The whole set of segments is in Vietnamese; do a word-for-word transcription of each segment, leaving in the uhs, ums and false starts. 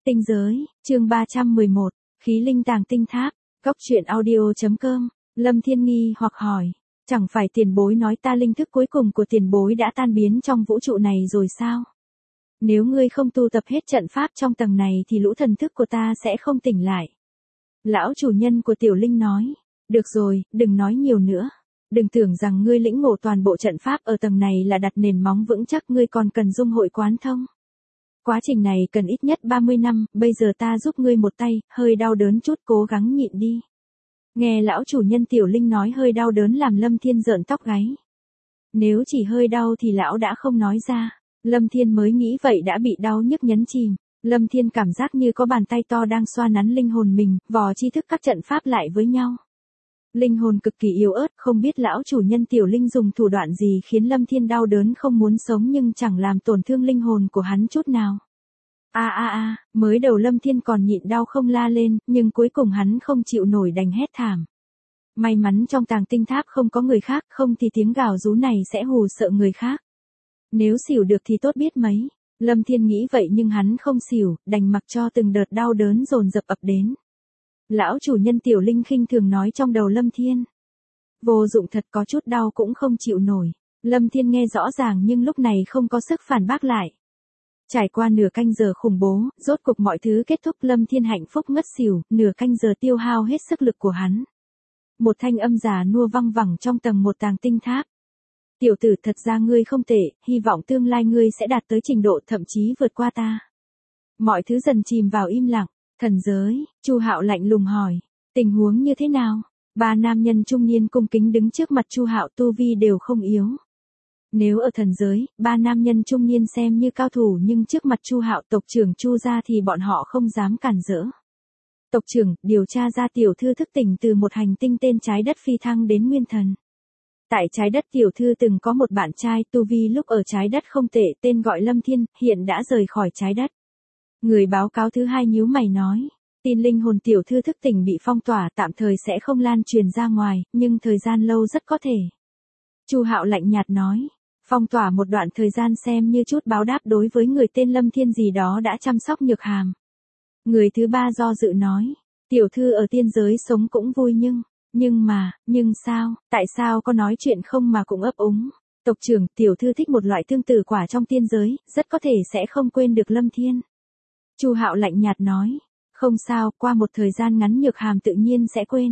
Tinh giới, chương ba trăm mười một, khí linh tàng tinh tháp, cốc truyện audio.com, Lâm Thiên nghi hoặc hỏi, chẳng phải tiền bối nói ta linh thức cuối cùng của tiền bối đã tan biến trong vũ trụ này rồi sao? Nếu ngươi không tu tập hết trận pháp trong tầng này thì lũ thần thức của ta sẽ không tỉnh lại. Lão chủ nhân của tiểu linh nói, được rồi, đừng nói nhiều nữa. Đừng tưởng rằng ngươi lĩnh ngộ toàn bộ trận pháp ở tầng này là đặt nền móng vững chắc, ngươi còn cần dung hội quán thông. Quá trình này cần ít nhất ba mươi năm, bây giờ ta giúp ngươi một tay, hơi đau đớn chút cố gắng nhịn đi. Nghe lão chủ nhân tiểu linh nói hơi đau đớn làm Lâm Thiên rợn tóc gáy. Nếu chỉ hơi đau thì lão đã không nói ra, Lâm Thiên mới nghĩ vậy đã bị đau nhức nhấn chìm. Lâm Thiên cảm giác như có bàn tay to đang xoa nắn linh hồn mình, vò tri thức các trận pháp lại với nhau. Linh hồn cực kỳ yếu ớt, không biết lão chủ nhân tiểu linh dùng thủ đoạn gì khiến Lâm Thiên đau đớn không muốn sống nhưng chẳng làm tổn thương linh hồn của hắn chút nào. A a a, mới đầu Lâm Thiên còn nhịn đau không la lên, nhưng cuối cùng hắn không chịu nổi đành hét thảm. May mắn trong tàng tinh tháp không có người khác, không thì tiếng gào rú này sẽ hù sợ người khác. Nếu xỉu được thì tốt biết mấy. Lâm Thiên nghĩ vậy nhưng hắn không xỉu, đành mặc cho từng đợt đau đớn dồn dập ập đến. Lão chủ nhân tiểu linh khinh thường nói trong đầu Lâm Thiên. Vô dụng thật, có chút đau cũng không chịu nổi. Lâm Thiên nghe rõ ràng nhưng lúc này không có sức phản bác lại. Trải qua nửa canh giờ khủng bố, rốt cục mọi thứ kết thúc, Lâm Thiên hạnh phúc ngất xỉu, nửa canh giờ tiêu hao hết sức lực của hắn. Một thanh âm già nua văng vẳng trong tầng một tàng tinh tháp. Tiểu tử, thật ra ngươi không tệ, hy vọng tương lai ngươi sẽ đạt tới trình độ thậm chí vượt qua ta. Mọi thứ dần chìm vào im lặng. Thần giới, Chu Hạo lạnh lùng hỏi, tình huống như thế nào? Ba nam nhân trung niên cung kính đứng trước mặt Chu Hạo, tu vi đều không yếu. Nếu ở thần giới, ba nam nhân trung niên xem như cao thủ nhưng trước mặt Chu Hạo tộc trưởng Chu gia thì bọn họ không dám cản rỡ. Tộc trưởng, điều tra ra tiểu thư thức tỉnh từ một hành tinh tên trái đất phi thăng đến nguyên thần. Tại trái đất tiểu thư từng có một bạn trai, tu vi lúc ở trái đất không tệ, tên gọi Lâm Thiên, hiện đã rời khỏi trái đất. Người báo cáo thứ hai nhíu mày nói, tin linh hồn tiểu thư thức tỉnh bị phong tỏa, tạm thời sẽ không lan truyền ra ngoài, nhưng thời gian lâu rất có thể. Chu Hạo lạnh nhạt nói, phong tỏa một đoạn thời gian xem như chút báo đáp đối với người tên Lâm Thiên gì đó đã chăm sóc Nhược Hàm. Người thứ ba do dự nói, tiểu thư ở tiên giới sống cũng vui nhưng, nhưng mà, nhưng sao, tại sao có nói chuyện không mà cũng ấp úng. Tộc trưởng, tiểu thư thích một loại tương tự quả trong tiên giới, rất có thể sẽ không quên được Lâm Thiên. Chu Hạo lạnh nhạt nói, không sao, qua một thời gian ngắn Nhược Hàm tự nhiên sẽ quên.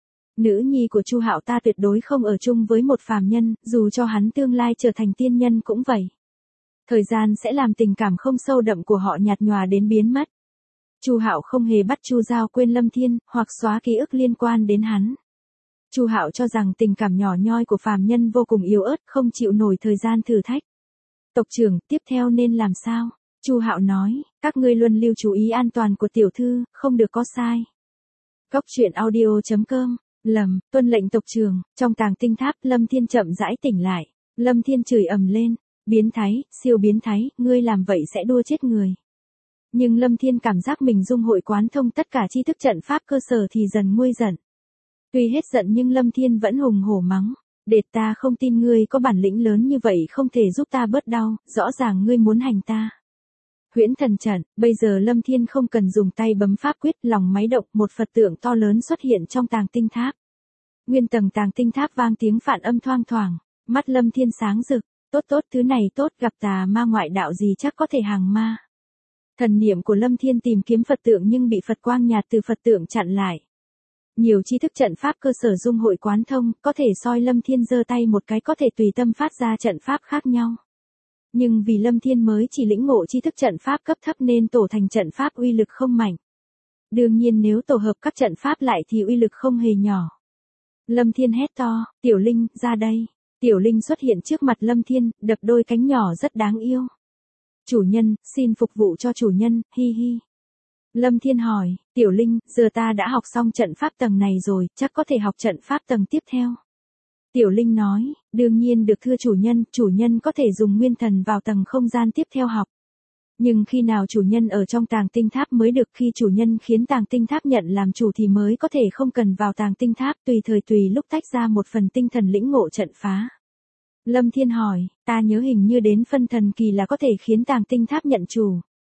Nữ nhi của Chu Hạo ta tuyệt đối không ở chung với một phàm nhân, dù cho hắn tương lai trở thành tiên nhân cũng vậy. Thời gian sẽ làm tình cảm không sâu đậm của họ nhạt nhòa đến biến mất. Chu Hạo không hề bắt Chu Giao quên Lâm Thiên, hoặc xóa ký ức liên quan đến hắn. Chu Hạo cho rằng tình cảm nhỏ nhoi của phàm nhân vô cùng yếu ớt, không chịu nổi thời gian thử thách. Tộc trưởng, tiếp theo nên làm sao? Chu Hạo nói, các ngươi luôn lưu chú ý an toàn của tiểu thư, không được có sai. Cốc truyện audio.com, lầm, tuân lệnh tộc trưởng. Trong tàng tinh tháp, Lâm Thiên chậm rãi tỉnh lại. Lâm Thiên chửi ầm lên, biến thái, siêu biến thái, ngươi làm vậy sẽ đua chết người. Nhưng Lâm Thiên cảm giác mình dung hội quán thông tất cả tri thức trận pháp cơ sở thì dần nguôi giận. Tuy hết giận nhưng Lâm Thiên vẫn hùng hổ mắng, đệt ta không tin ngươi có bản lĩnh lớn như vậy không thể giúp ta bớt đau, rõ ràng ngươi muốn hành ta. Huyễn thần trận, bây giờ Lâm Thiên không cần dùng tay bấm pháp quyết, lòng máy động, một Phật tượng to lớn xuất hiện trong tàng tinh tháp. Nguyên tầng tàng tinh tháp vang tiếng phản âm thoang thoảng, mắt Lâm Thiên sáng rực, tốt tốt, thứ này tốt, gặp tà ma ngoại đạo gì chắc có thể hàng ma. Thần niệm của Lâm Thiên tìm kiếm Phật tượng nhưng bị Phật quang nhạt từ Phật tượng chặn lại. Nhiều tri thức trận pháp cơ sở dung hội quán thông, có thể soi Lâm Thiên giơ tay một cái có thể tùy tâm phát ra trận pháp khác nhau. Nhưng vì Lâm Thiên mới chỉ lĩnh ngộ tri thức trận pháp cấp thấp nên tổ thành trận pháp uy lực không mạnh. Đương nhiên nếu tổ hợp các trận pháp lại thì uy lực không hề nhỏ. Lâm Thiên hét to, Tiểu Linh, ra đây. Tiểu Linh xuất hiện trước mặt Lâm Thiên, đập đôi cánh nhỏ rất đáng yêu. Chủ nhân, xin phục vụ cho chủ nhân, hi hi. Lâm Thiên hỏi, Tiểu Linh, giờ ta đã học xong trận pháp tầng này rồi, chắc có thể học trận pháp tầng tiếp theo. Tiểu Linh nói, đương nhiên được thưa chủ nhân, chủ nhân có thể dùng nguyên thần vào tầng không gian tiếp theo học. Nhưng khi nào chủ nhân ở trong tàng tinh tháp mới được, khi chủ nhân khiến tàng tinh tháp nhận làm chủ thì mới có thể không cần vào tàng tinh tháp, tùy thời tùy lúc tách ra một phần tinh thần lĩnh ngộ trận phá. Lâm Thiên hỏi, ta nhớ hình như đến phân thần kỳ là có thể khiến tàng tinh tháp nhận chủ.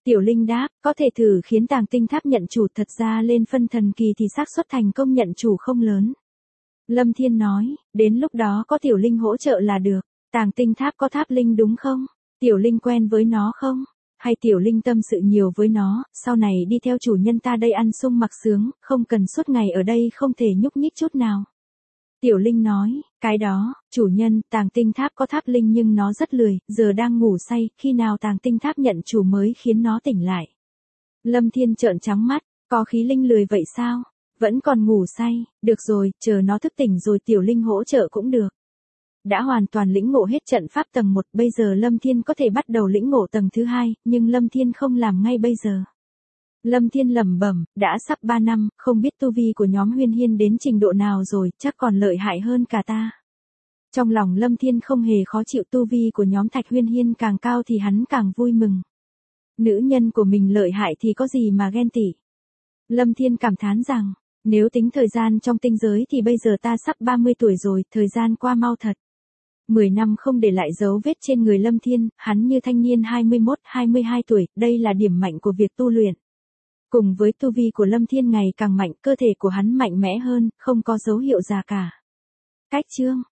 Tiểu Linh đáp, có thể thử khiến tàng tinh tháp nhận chủ, thật ra lên phân thần kỳ thì xác suất thành công nhận chủ không lớn. Lâm Thiên nói, đến lúc đó có Tiểu Linh hỗ trợ là được. Tàng tinh tháp có tháp linh đúng không? Tiểu Linh quen với nó không? Hay Tiểu Linh tâm sự nhiều với nó, sau này đi theo chủ nhân ta đây ăn sung mặc sướng, không cần suốt ngày ở đây không thể nhúc nhích chút nào. Tiểu Linh nói, cái đó, chủ nhân, tàng tinh tháp có tháp linh nhưng nó rất lười, giờ đang ngủ say, khi nào tàng tinh tháp nhận chủ mới khiến nó tỉnh lại. Lâm Thiên trợn trắng mắt, có khí linh lười vậy sao? Vẫn còn ngủ say, được rồi, chờ nó thức tỉnh rồi Tiểu Linh hỗ trợ cũng được. Đã hoàn toàn lĩnh ngộ hết trận pháp tầng một, bây giờ Lâm Thiên có thể bắt đầu lĩnh ngộ tầng thứ hai, nhưng Lâm Thiên không làm ngay bây giờ. Lâm Thiên lẩm bẩm, đã sắp ba năm, không biết tu vi của nhóm Huyên Hiên đến trình độ nào rồi, chắc còn lợi hại hơn cả ta. Trong lòng Lâm Thiên không hề khó chịu, tu vi của nhóm Thạch Huyên Hiên càng cao thì hắn càng vui mừng. Nữ nhân của mình lợi hại thì có gì mà ghen tị. Lâm Thiên cảm thán rằng, nếu tính thời gian trong tinh giới thì bây giờ ta sắp ba mươi tuổi rồi, thời gian qua mau thật. mười năm không để lại dấu vết trên người Lâm Thiên, hắn như thanh niên hai mươi mốt, hai mươi hai tuổi, đây là điểm mạnh của việc tu luyện. Cùng với tu vi của Lâm Thiên ngày càng mạnh, cơ thể của hắn mạnh mẽ hơn, không có dấu hiệu già cả. Cách chương